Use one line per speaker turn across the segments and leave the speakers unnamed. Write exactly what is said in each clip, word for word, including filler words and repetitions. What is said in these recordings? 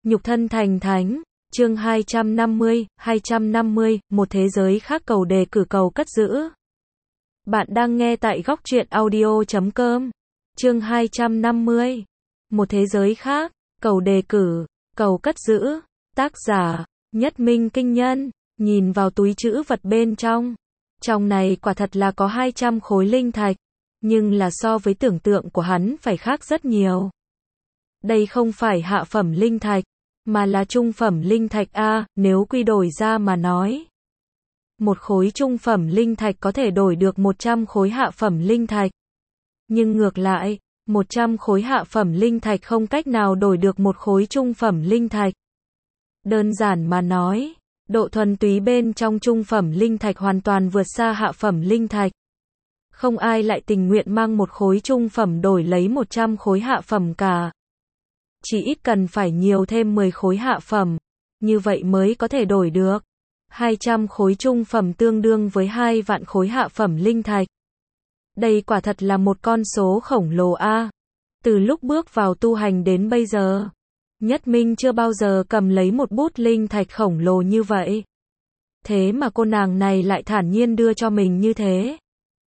Nhục thân thành thánh, chương hai trăm năm mươi, hai trăm năm mươi, một thế giới khác cầu đề cử cầu cất giữ. Bạn đang nghe tại góc truyện audio chấm com, chương hai trăm năm mươi, một thế giới khác, cầu đề cử, cầu cất giữ, tác giả, Nhất Minh Kinh Nhân, nhìn vào túi trữ vật bên trong. Trong này quả thật là có hai trăm khối linh thạch, nhưng là so với tưởng tượng của hắn phải khác rất nhiều. Đây không phải hạ phẩm linh thạch, mà là trung phẩm linh thạch a, nếu quy đổi ra mà nói. Một khối trung phẩm linh thạch có thể đổi được một trăm khối hạ phẩm linh thạch. Nhưng ngược lại, một trăm khối hạ phẩm linh thạch không cách nào đổi được một khối trung phẩm linh thạch. Đơn giản mà nói, độ thuần túy bên trong trung phẩm linh thạch hoàn toàn vượt xa hạ phẩm linh thạch. Không ai lại tình nguyện mang một khối trung phẩm đổi lấy một trăm khối hạ phẩm cả. Chỉ ít cần phải nhiều thêm mười khối hạ phẩm, như vậy mới có thể đổi được. hai trăm khối trung phẩm tương đương với hai vạn khối hạ phẩm linh thạch. Đây quả thật là một con số khổng lồ a. Từ lúc bước vào tu hành đến bây giờ, Nhất Minh chưa bao giờ cầm lấy một bút linh thạch khổng lồ như vậy. Thế mà cô nàng này lại thản nhiên đưa cho mình như thế.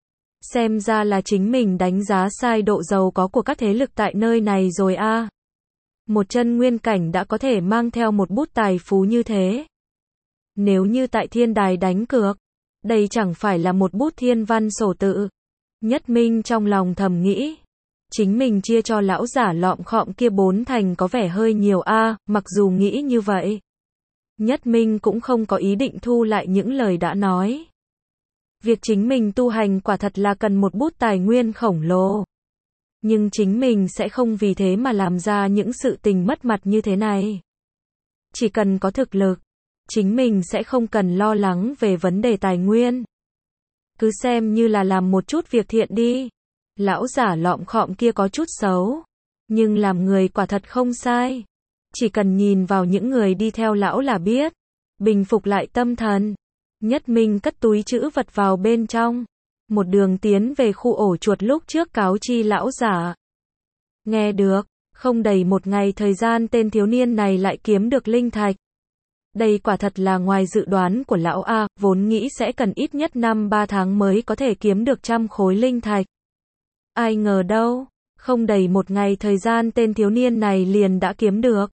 Xem ra là chính mình đánh giá sai độ giàu có của các thế lực tại nơi này rồi a. Một chân nguyên cảnh đã có thể mang theo một bút tài phú như thế. Nếu như tại thiên đài đánh cược, đây chẳng phải là một bút thiên văn sổ tự. Nhất Minh trong lòng thầm nghĩ. Chính mình chia cho lão giả lọm khọm kia bốn thành có vẻ hơi nhiều a, mặc dù nghĩ như vậy. Nhất Minh cũng không có ý định thu lại những lời đã nói. Việc chính mình tu hành quả thật là cần một bút tài nguyên khổng lồ. Nhưng chính mình sẽ không vì thế mà làm ra những sự tình mất mặt như thế này. Chỉ cần có thực lực, chính mình sẽ không cần lo lắng về vấn đề tài nguyên. Cứ xem như là làm một chút việc thiện đi. Lão giả lọm khọm kia có chút xấu, nhưng làm người quả thật không sai. Chỉ cần nhìn vào những người đi theo lão là biết. Bình phục lại tâm thần. Nhất Minh cất túi trữ vật vào bên trong. Một đường tiến về khu ổ chuột lúc trước cáo chi lão giả. Nghe được, không đầy một ngày thời gian tên thiếu niên này lại kiếm được linh thạch. Đây quả thật là ngoài dự đoán của lão A, vốn nghĩ sẽ cần ít nhất năm ba tháng mới có thể kiếm được trăm khối linh thạch. Ai ngờ đâu, không đầy một ngày thời gian tên thiếu niên này liền đã kiếm được.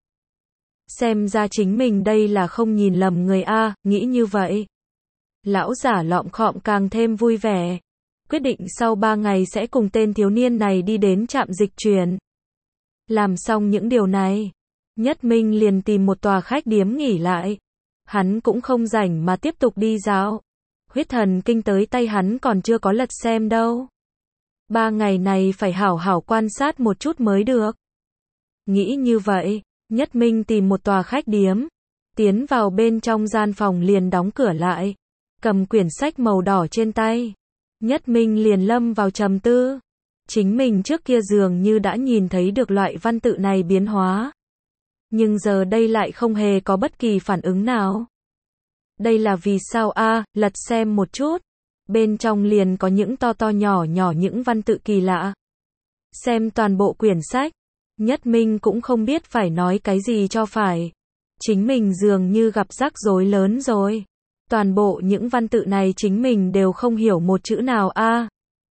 Xem ra chính mình đây là không nhìn lầm người A, nghĩ như vậy. Lão giả lọm khọm càng thêm vui vẻ. Quyết định sau ba ngày sẽ cùng tên thiếu niên này đi đến trạm dịch chuyển. Làm xong những điều này, Nhất Minh liền tìm một tòa khách điếm nghỉ lại. Hắn cũng không rảnh mà tiếp tục đi dạo. Huyết thần kinh tới tay hắn còn chưa có lật xem đâu. Ba ngày này phải hảo hảo quan sát một chút mới được. Nghĩ như vậy, Nhất Minh tìm một tòa khách điếm. Tiến vào bên trong gian phòng liền đóng cửa lại. Cầm quyển sách màu đỏ trên tay. Nhất Minh liền lâm vào trầm tư. Chính mình trước kia dường như đã nhìn thấy được loại văn tự này biến hóa. Nhưng giờ đây lại không hề có bất kỳ phản ứng nào. Đây là vì sao a? Lật xem một chút. Bên trong liền có những to to nhỏ nhỏ những văn tự kỳ lạ. Xem toàn bộ quyển sách. Nhất Minh cũng không biết phải nói cái gì cho phải. Chính mình dường như gặp rắc rối lớn rồi. Toàn bộ những văn tự này chính mình đều không hiểu một chữ nào a. À,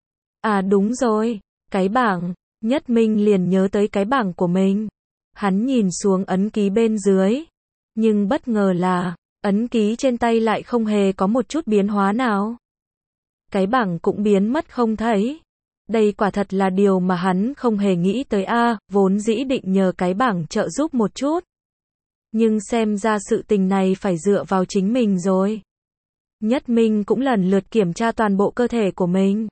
à đúng rồi, cái bảng. Nhất Minh liền nhớ tới cái bảng của mình. Hắn nhìn xuống ấn ký bên dưới. Nhưng bất ngờ là, ấn ký trên tay lại không hề có một chút biến hóa nào. Cái bảng cũng biến mất không thấy. Đây quả thật là điều mà hắn không hề nghĩ tới a, à, vốn dĩ định nhờ cái bảng trợ giúp một chút. Nhưng xem ra sự tình này phải dựa vào chính mình rồi. Nhất Minh cũng lần lượt kiểm tra toàn bộ cơ thể của mình.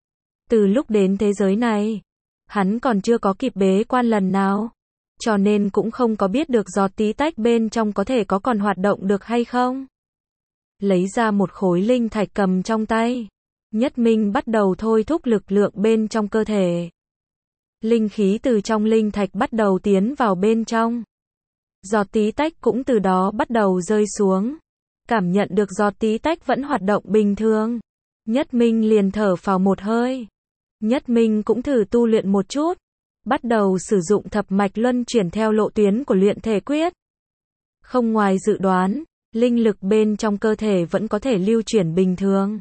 Từ lúc đến thế giới này, hắn còn chưa có kịp bế quan lần nào. Cho nên cũng không có biết được giọt tí tách bên trong có thể có còn hoạt động được hay không. Lấy ra một khối linh thạch cầm trong tay. Nhất Minh bắt đầu thôi thúc lực lượng bên trong cơ thể. Linh khí từ trong linh thạch bắt đầu tiến vào bên trong. Giọt tí tách cũng từ đó bắt đầu rơi xuống. Cảm nhận được giọt tí tách vẫn hoạt động bình thường. Nhất Minh liền thở phào một hơi. Nhất Minh cũng thử tu luyện một chút. Bắt đầu sử dụng thập mạch luân chuyển theo lộ tuyến của luyện thể quyết. Không ngoài dự đoán, linh lực bên trong cơ thể vẫn có thể lưu chuyển bình thường.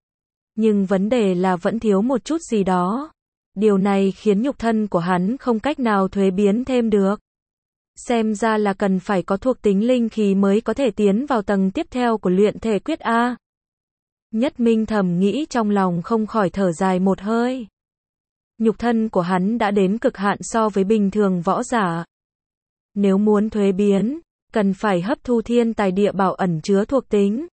Nhưng vấn đề là vẫn thiếu một chút gì đó. Điều này khiến nhục thân của hắn không cách nào thuế biến thêm được. Xem ra là cần phải có thuộc tính linh khí mới có thể tiến vào tầng tiếp theo của luyện thể quyết A. Nhất Minh thầm nghĩ trong lòng không khỏi thở dài một hơi. Nhục thân của hắn đã đến cực hạn so với bình thường võ giả. Nếu muốn thuế biến, cần phải hấp thu thiên tài địa bảo ẩn chứa thuộc tính.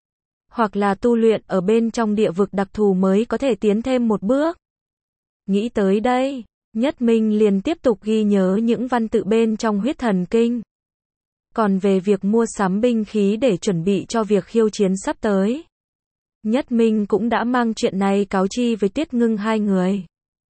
Hoặc là tu luyện ở bên trong địa vực đặc thù mới có thể tiến thêm một bước. Nghĩ tới đây, Nhất Minh liền tiếp tục ghi nhớ những văn tự bên trong huyết thần kinh. Còn về việc mua sắm binh khí để chuẩn bị cho việc khiêu chiến sắp tới, Nhất Minh cũng đã mang chuyện này cáo chi với Tiết Ngưng hai người.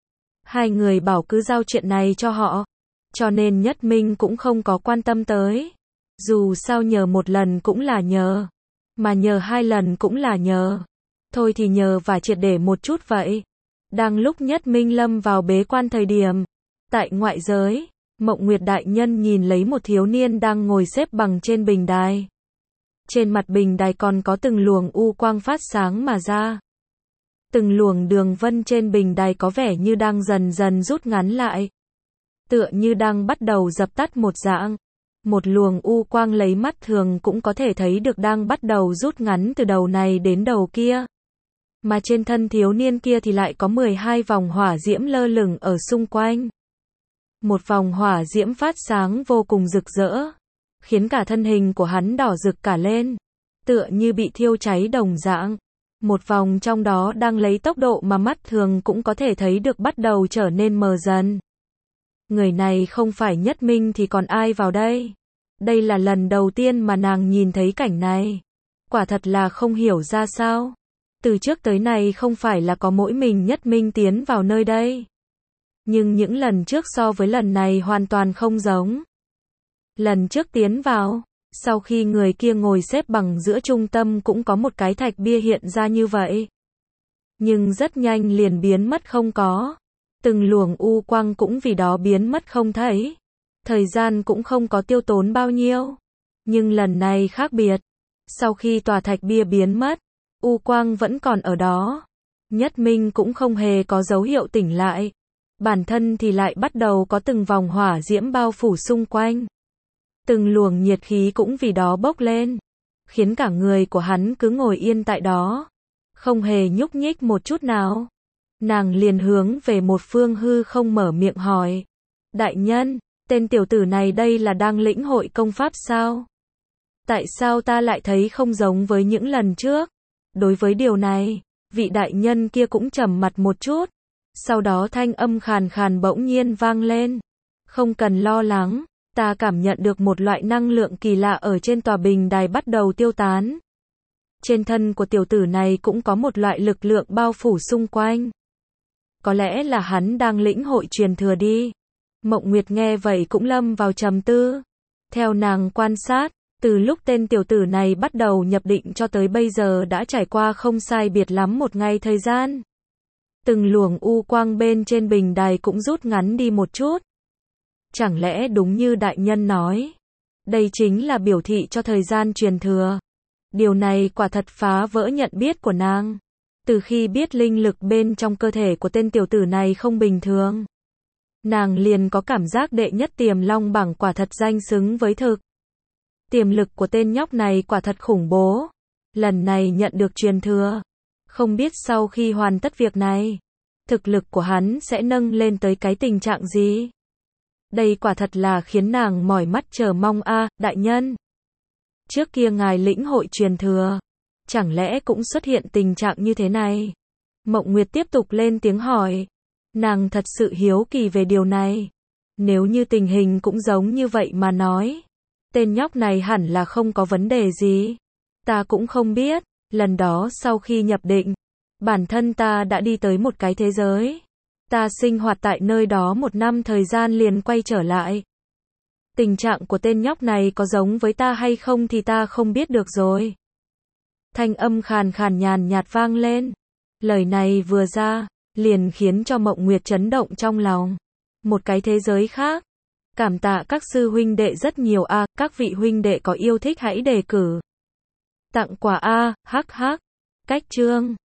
Hai người bảo cứ giao chuyện này cho họ, cho nên Nhất Minh cũng không có quan tâm tới. Dù sao nhờ một lần cũng là nhờ, mà nhờ hai lần cũng là nhờ. Thôi thì nhờ và triệt để một chút vậy. Đang lúc Nhất Minh lâm vào bế quan thời điểm, tại ngoại giới, Mộng Nguyệt đại nhân nhìn lấy một thiếu niên đang ngồi xếp bằng trên bình đài. Trên mặt bình đài còn có từng luồng u quang phát sáng mà ra. Từng luồng đường vân trên bình đài có vẻ như đang dần dần rút ngắn lại. Tựa như đang bắt đầu dập tắt một dạng. Một luồng u quang lấy mắt thường cũng có thể thấy được đang bắt đầu rút ngắn từ đầu này đến đầu kia. Mà trên thân thiếu niên kia thì lại có mười hai vòng hỏa diễm lơ lửng ở xung quanh. Một vòng hỏa diễm phát sáng vô cùng rực rỡ, khiến cả thân hình của hắn đỏ rực cả lên, tựa như bị thiêu cháy đồng dạng. Một vòng trong đó đang lấy tốc độ mà mắt thường cũng có thể thấy được bắt đầu trở nên mờ dần. Người này không phải Nhất Minh thì còn ai vào đây? Đây là lần đầu tiên mà nàng nhìn thấy cảnh này. Quả thật là không hiểu ra sao. Từ trước tới nay không phải là có mỗi mình Nhất Minh tiến vào nơi đây. Nhưng những lần trước so với lần này hoàn toàn không giống. Lần trước tiến vào, sau khi người kia ngồi xếp bằng giữa trung tâm cũng có một cái thạch bia hiện ra như vậy. Nhưng rất nhanh liền biến mất không có. Từng luồng u quang cũng vì đó biến mất không thấy. Thời gian cũng không có tiêu tốn bao nhiêu. Nhưng lần này khác biệt. Sau khi tòa thạch bia biến mất, u quang vẫn còn ở đó. Nhất Minh cũng không hề có dấu hiệu tỉnh lại. Bản thân thì lại bắt đầu có từng vòng hỏa diễm bao phủ xung quanh. Từng luồng nhiệt khí cũng vì đó bốc lên. Khiến cả người của hắn cứ ngồi yên tại đó. Không hề nhúc nhích một chút nào. Nàng liền hướng về một phương hư không mở miệng hỏi. Đại nhân, tên tiểu tử này đây là đang lĩnh hội công pháp sao? Tại sao ta lại thấy không giống với những lần trước? Đối với điều này, vị đại nhân kia cũng trầm mặt một chút. Sau đó thanh âm khàn khàn bỗng nhiên vang lên. Không cần lo lắng, ta cảm nhận được một loại năng lượng kỳ lạ ở trên tòa bình đài bắt đầu tiêu tán. Trên thân của tiểu tử này cũng có một loại lực lượng bao phủ xung quanh. Có lẽ là hắn đang lĩnh hội truyền thừa đi. Mộng Nguyệt nghe vậy cũng lâm vào trầm tư. Theo nàng quan sát, từ lúc tên tiểu tử này bắt đầu nhập định cho tới bây giờ đã trải qua không sai biệt lắm một ngày thời gian. Từng luồng u quang bên trên bình đài cũng rút ngắn đi một chút. Chẳng lẽ đúng như đại nhân nói, đây chính là biểu thị cho thời gian truyền thừa. Điều này quả thật phá vỡ nhận biết của nàng. Từ khi biết linh lực bên trong cơ thể của tên tiểu tử này không bình thường, nàng liền có cảm giác đệ nhất tiềm long bảng quả thật danh xứng với thực. Tiềm lực của tên nhóc này quả thật khủng bố. Lần này nhận được truyền thừa, không biết sau khi hoàn tất việc này, thực lực của hắn sẽ nâng lên tới cái tình trạng gì? Đây quả thật là khiến nàng mỏi mắt chờ mong a, à, đại nhân. Trước kia ngài lĩnh hội truyền thừa, chẳng lẽ cũng xuất hiện tình trạng như thế này? Mộng Nguyệt tiếp tục lên tiếng hỏi. Nàng thật sự hiếu kỳ về điều này. Nếu như tình hình cũng giống như vậy mà nói, tên nhóc này hẳn là không có vấn đề gì. Ta cũng không biết, lần đó sau khi nhập định, bản thân ta đã đi tới một cái thế giới. Ta sinh hoạt tại nơi đó một năm thời gian liền quay trở lại. Tình trạng của tên nhóc này có giống với ta hay không thì ta không biết được rồi. Thanh âm khàn khàn nhàn nhạt vang lên. Lời này vừa ra, liền khiến cho Mộng Nguyệt chấn động trong lòng. Một cái thế giới khác. Cảm tạ các sư huynh đệ rất nhiều a, các vị huynh đệ có yêu thích hãy đề cử. Tặng quà a, hắc hắc. Cách chương